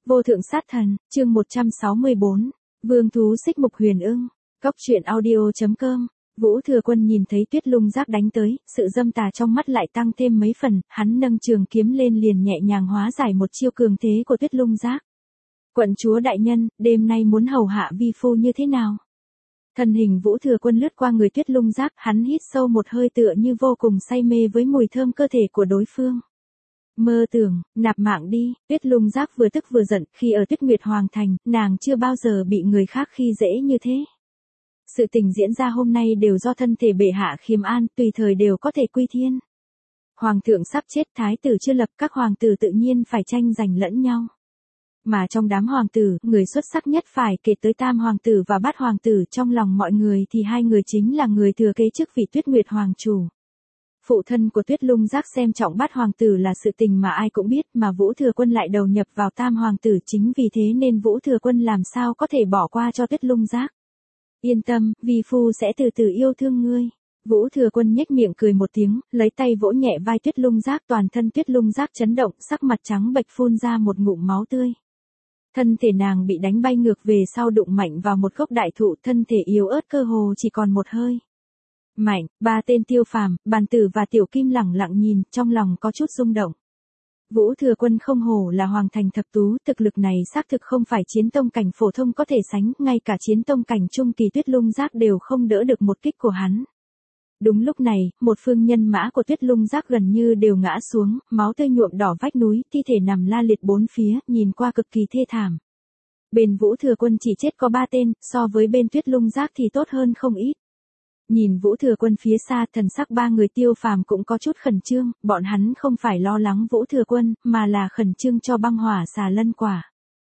Vô thượng sát thần, chương 164, Vương thú xích mục huyền ưng. Cóc truyện audio.com. Vũ Thừa Quân nhìn thấy Tuyết Lung Giác đánh tới, sự dâm tà trong mắt lại tăng thêm mấy phần, hắn nâng trường kiếm lên liền nhẹ nhàng hóa giải một chiêu cường thế của Tuyết Lung Giác. Quận chúa đại nhân, đêm nay muốn hầu hạ vi phu như thế nào? Thân hình Vũ Thừa Quân lướt qua người Tuyết Lung Giác, hắn hít sâu một hơi tựa như vô cùng say mê với mùi thơm cơ thể của đối phương. Mơ tưởng, nạp mạng đi. Tuyết Lung Giác vừa tức vừa giận, khi ở Tuyết Nguyệt Hoàng Thành, nàng chưa bao giờ bị người khác khi dễ như thế. Sự tình diễn ra hôm nay đều do thân thể bệ hạ khiêm an, tùy thời đều có thể quy thiên. Hoàng thượng sắp chết, thái tử chưa lập, các hoàng tử tự nhiên phải tranh giành lẫn nhau. Mà trong đám hoàng tử, người xuất sắc nhất phải kể tới Tam hoàng tử và Bát hoàng tử, trong lòng mọi người thì hai người chính là người thừa kế chức vị Tuyết Nguyệt Hoàng chủ. Phụ thân của Tuyết Lung Giác xem trọng Bát hoàng tử là sự tình mà ai cũng biết, mà Vũ Thừa Quân lại đầu nhập vào Tam hoàng tử, chính vì thế nên Vũ Thừa Quân làm sao có thể bỏ qua cho Tuyết Lung Giác. Yên tâm, vi phu sẽ từ từ yêu thương ngươi. Vũ Thừa Quân nhếch miệng cười một tiếng, lấy tay vỗ nhẹ vai Tuyết Lung Giác, toàn thân Tuyết Lung Giác chấn động, sắc mặt trắng bệch phun ra một ngụm máu tươi. Thân thể nàng bị đánh bay ngược về sau, đụng mạnh vào một gốc đại thụ, thân thể yếu ớt cơ hồ chỉ còn một hơi. Mạnh, ba tên Tiêu Phàm, Bàn Tử và Tiểu Kim lẳng lặng nhìn, trong lòng có chút rung động. Vũ Thừa Quân không hổ là hoàng thành thập tú, thực lực này xác thực không phải chiến tông cảnh phổ thông có thể sánh, ngay cả chiến tông cảnh trung kỳ Tuyết Lung Giác đều không đỡ được một kích của hắn. Đúng lúc này, một phương nhân mã của Tuyết Lung Giác gần như đều ngã xuống, máu tươi nhuộm đỏ vách núi, thi thể nằm la liệt bốn phía, nhìn qua cực kỳ thê thảm. Bên Vũ Thừa Quân chỉ chết có 3 tên, so với bên Tuyết Lung Giác thì tốt hơn không ít. Nhìn Vũ Thừa Quân phía xa, thần sắc ba người Tiêu Phàm cũng có chút khẩn trương, bọn hắn không phải lo lắng Vũ Thừa Quân, mà là khẩn trương cho băng hỏa xà lân quả.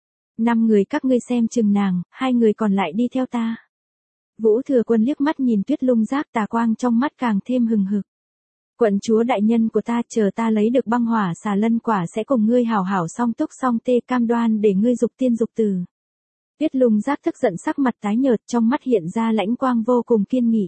5 người các ngươi xem chừng nàng, 2 người còn lại đi theo ta. Vũ Thừa Quân liếc mắt nhìn Tuyết Lung Giác, tà quang trong mắt càng thêm hừng hực. Quận chúa đại nhân của ta, chờ ta lấy được băng hỏa xà lân quả sẽ cùng ngươi hảo hảo song túc song tê, cam đoan để ngươi dục tiên dục tử. Tuyết Lung Giác tức giận, sắc mặt tái nhợt, trong mắt hiện ra lãnh quang vô cùng kiên nghị.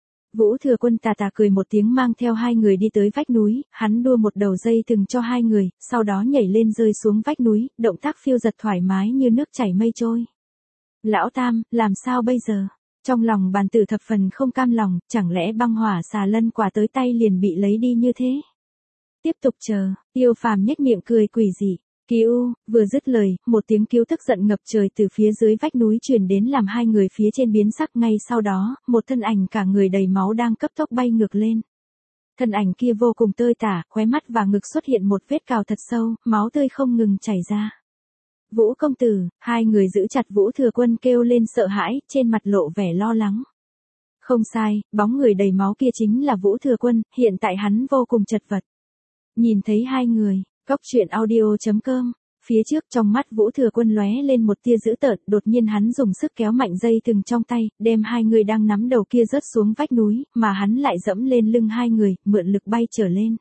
Vũ Thừa Quân tà tà cười một tiếng, mang theo 2 người đi tới vách núi, hắn đua một đầu dây thừng cho 2 người, sau đó nhảy lên rơi xuống vách núi, động tác phiêu dật thoải mái như nước chảy mây trôi. Lão Tam, làm sao bây giờ? Trong lòng Bàn Tử thập phần không cam lòng, chẳng lẽ băng hỏa xà lân quả tới tay liền bị lấy đi như thế? Tiếp tục chờ. Tiêu Phàm nhếch miệng cười quỷ dị. Cứu, vừa dứt lời, một tiếng cứu tức giận ngập trời từ phía dưới vách núi truyền đến, làm 2 người phía trên biến sắc. Ngay sau đó, một thân ảnh cả người đầy máu đang cấp tốc bay ngược lên. Thân ảnh kia vô cùng tơi tả, khóe mắt và ngực xuất hiện một vết cào thật sâu, máu tươi không ngừng chảy ra. Vũ công tử, 2 người giữ chặt Vũ Thừa Quân kêu lên sợ hãi, trên mặt lộ vẻ lo lắng. Không sai, bóng người đầy máu kia chính là Vũ Thừa Quân, hiện tại hắn vô cùng chật vật. Nhìn thấy 2 người, Cóc truyện audio.com, phía trước trong mắt Vũ Thừa Quân lóe lên một tia dữ tợn, đột nhiên hắn dùng sức kéo mạnh dây thừng trong tay, đem 2 người đang nắm đầu kia rớt xuống vách núi, mà hắn lại dẫm lên lưng 2 người, mượn lực bay trở lên.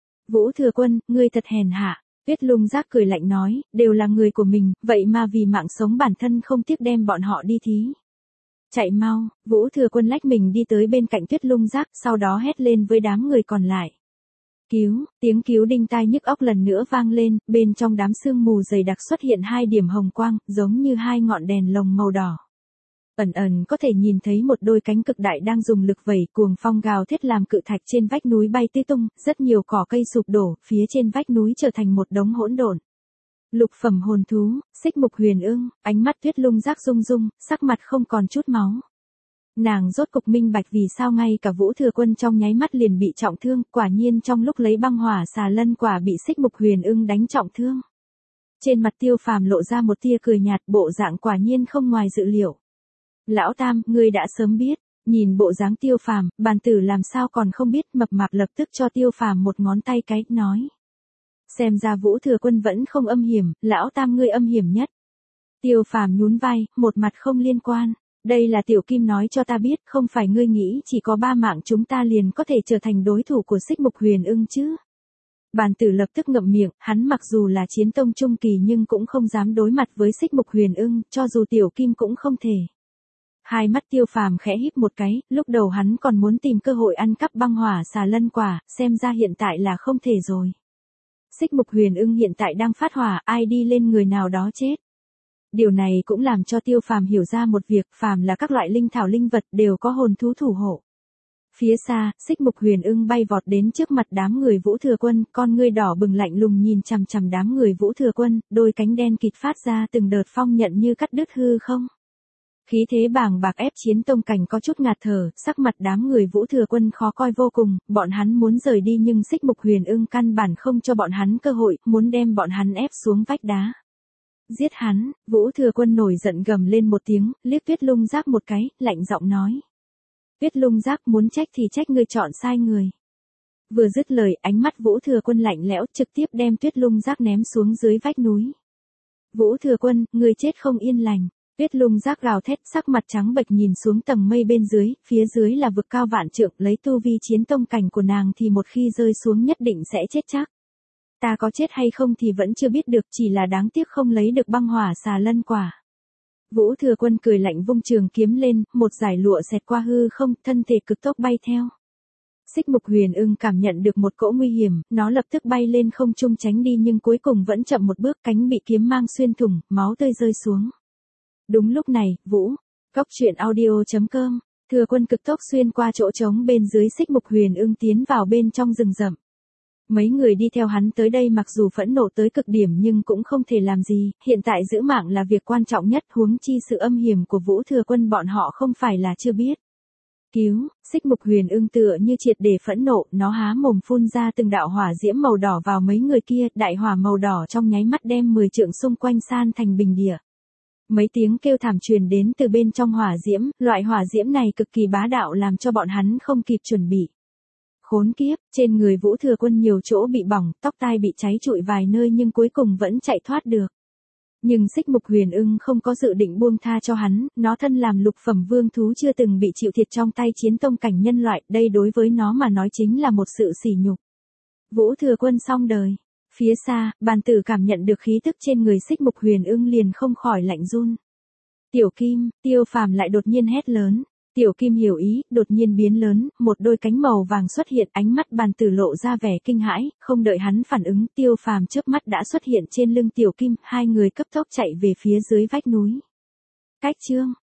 Vũ Thừa Quân, ngươi thật hèn hạ. Tuyết Lung Giác cười lạnh nói, đều là người của mình, vậy mà vì mạng sống bản thân không tiếc đem bọn họ đi thí. Chạy mau. Vũ Thừa Quân lách mình đi tới bên cạnh Tuyết Lung Giác, sau đó hét lên với đám người còn lại. Cứu, tiếng cứu đinh tai nhức óc lần nữa vang lên, bên trong đám sương mù dày đặc xuất hiện 2 điểm hồng quang, giống như 2 ngọn đèn lồng màu đỏ. Ẩn ẩn có thể nhìn thấy một đôi cánh cực đại đang dùng lực vẩy, cuồng phong gào thét làm cự thạch trên vách núi bay tứ tung, rất nhiều cỏ cây sụp đổ, phía trên vách núi trở thành một đống hỗn độn. Lục phẩm hồn thú, xích mục huyền ưng, ánh mắt Tuyết Lung Giác rung rung, sắc mặt không còn chút máu. Nàng rốt cục minh bạch vì sao ngay cả Vũ Thừa Quân trong nháy mắt liền bị trọng thương, quả nhiên trong lúc lấy băng hỏa xà lân quả bị xích mục huyền ưng đánh trọng thương. Trên mặt Tiêu Phàm lộ ra một tia cười nhạt, bộ dạng quả nhiên không ngoài dự liệu. Lão Tam, ngươi đã sớm biết. Nhìn bộ dáng Tiêu Phàm, Bàn Tử làm sao còn không biết, mập mạp lập tức cho Tiêu Phàm một ngón tay cái, nói. Xem ra Vũ Thừa Quân vẫn không âm hiểm, Lão Tam ngươi âm hiểm nhất. Tiêu Phàm nhún vai, một mặt không liên quan. Đây là Tiểu Kim nói cho ta biết, không phải ngươi nghĩ chỉ có 3 mạng chúng ta liền có thể trở thành đối thủ của xích mục huyền ưng chứ. Bàn Tử lập tức ngậm miệng, hắn mặc dù là chiến tông trung kỳ nhưng cũng không dám đối mặt với xích mục huyền ưng, cho dù Tiểu Kim cũng không thể. Hai mắt Tiêu Phàm khẽ híp một cái, lúc đầu hắn còn muốn tìm cơ hội ăn cắp băng hỏa xà lân quả, xem ra hiện tại là không thể rồi. Xích Mục Huyền Ưng hiện tại đang phát hỏa, ai đi lên người nào đó chết. Điều này cũng làm cho Tiêu Phàm hiểu ra một việc, phàm là các loại linh thảo linh vật đều có hồn thú thủ hộ. Phía xa, Xích Mục Huyền Ưng bay vọt đến trước mặt đám người Vũ Thừa Quân, con ngươi đỏ bừng lạnh lùng nhìn chằm chằm đám người Vũ Thừa Quân, đôi cánh đen kịt phát ra từng đợt phong nhận như cắt đứt hư không. Khí thế bàng bạc ép Chiến Tông Cảnh có chút ngạt thở, sắc mặt đám người Vũ Thừa Quân khó coi vô cùng, bọn hắn muốn rời đi nhưng Xích Mục Huyền Ưng căn bản không cho bọn hắn cơ hội, muốn đem bọn hắn ép xuống vách đá. Giết hắn, Vũ Thừa Quân nổi giận gầm lên một tiếng, liếc Tuyết Lung Giác một cái, lạnh giọng nói. Tuyết Lung Giác muốn trách thì trách ngươi chọn sai người. Vừa dứt lời, ánh mắt Vũ Thừa Quân lạnh lẽo trực tiếp đem Tuyết Lung Giác ném xuống dưới vách núi. Vũ Thừa Quân, ngươi chết không yên lành. Tuyết Lung Giác gào thét, sắc mặt trắng bệch nhìn xuống tầng mây bên dưới, phía dưới là vực cao vạn trượng, lấy tu vi Chiến Tông Cảnh của nàng thì một khi rơi xuống nhất định sẽ chết chắc. Ta có chết hay không thì vẫn chưa biết được, chỉ là đáng tiếc không lấy được băng hỏa xà lân quả. Vũ Thừa Quân cười lạnh vung trường kiếm lên, một dải lụa xẹt qua hư không, thân thể cực tốc bay theo. Xích Mục Huyền Ưng cảm nhận được một cỗ nguy hiểm, nó lập tức bay lên không trung tránh đi nhưng cuối cùng vẫn chậm một bước, cánh bị kiếm mang xuyên thủng, máu tươi rơi xuống. Đúng lúc này, Cốc truyện audio.com, Thừa Quân cực tốc xuyên qua chỗ trống bên dưới Xích Mục Huyền Ưng tiến vào bên trong rừng rậm. Mấy người đi theo hắn tới đây mặc dù phẫn nộ tới cực điểm nhưng cũng không thể làm gì, hiện tại giữ mạng là việc quan trọng nhất, huống chi sự âm hiểm của Vũ Thừa Quân bọn họ không phải là chưa biết. Cứu, Xích Mục Huyền Ưng tựa như triệt để phẫn nộ, nó há mồm phun ra từng đạo hỏa diễm màu đỏ vào mấy người kia, đại hỏa màu đỏ trong nháy mắt đem 10 trượng xung quanh san thành bình địa. Mấy tiếng kêu thảm truyền đến từ bên trong hỏa diễm, loại hỏa diễm này cực kỳ bá đạo làm cho bọn hắn không kịp chuẩn bị. Khốn kiếp, trên người Vũ Thừa Quân nhiều chỗ bị bỏng, tóc tai bị cháy trụi vài nơi nhưng cuối cùng vẫn chạy thoát được. Nhưng Xích Mục Huyền Ưng không có dự định buông tha cho hắn, nó thân làm lục phẩm vương thú chưa từng bị chịu thiệt trong tay Chiến Tông Cảnh nhân loại, đây đối với nó mà nói chính là một sự sỉ nhục. Vũ Thừa Quân xong đời. Phía xa, bàn tử cảm nhận được khí tức trên người Xích Mục Huyền Ưng liền không khỏi lạnh run. Tiểu Kim, Tiêu Phàm lại đột nhiên hét lớn. Tiểu Kim hiểu ý, đột nhiên biến lớn, một đôi cánh màu vàng xuất hiện, ánh mắt bàn tử lộ ra vẻ kinh hãi, không đợi hắn phản ứng, Tiêu Phàm chớp mắt đã xuất hiện trên lưng Tiểu Kim, hai người cấp tốc chạy về phía dưới vách núi. Cách chương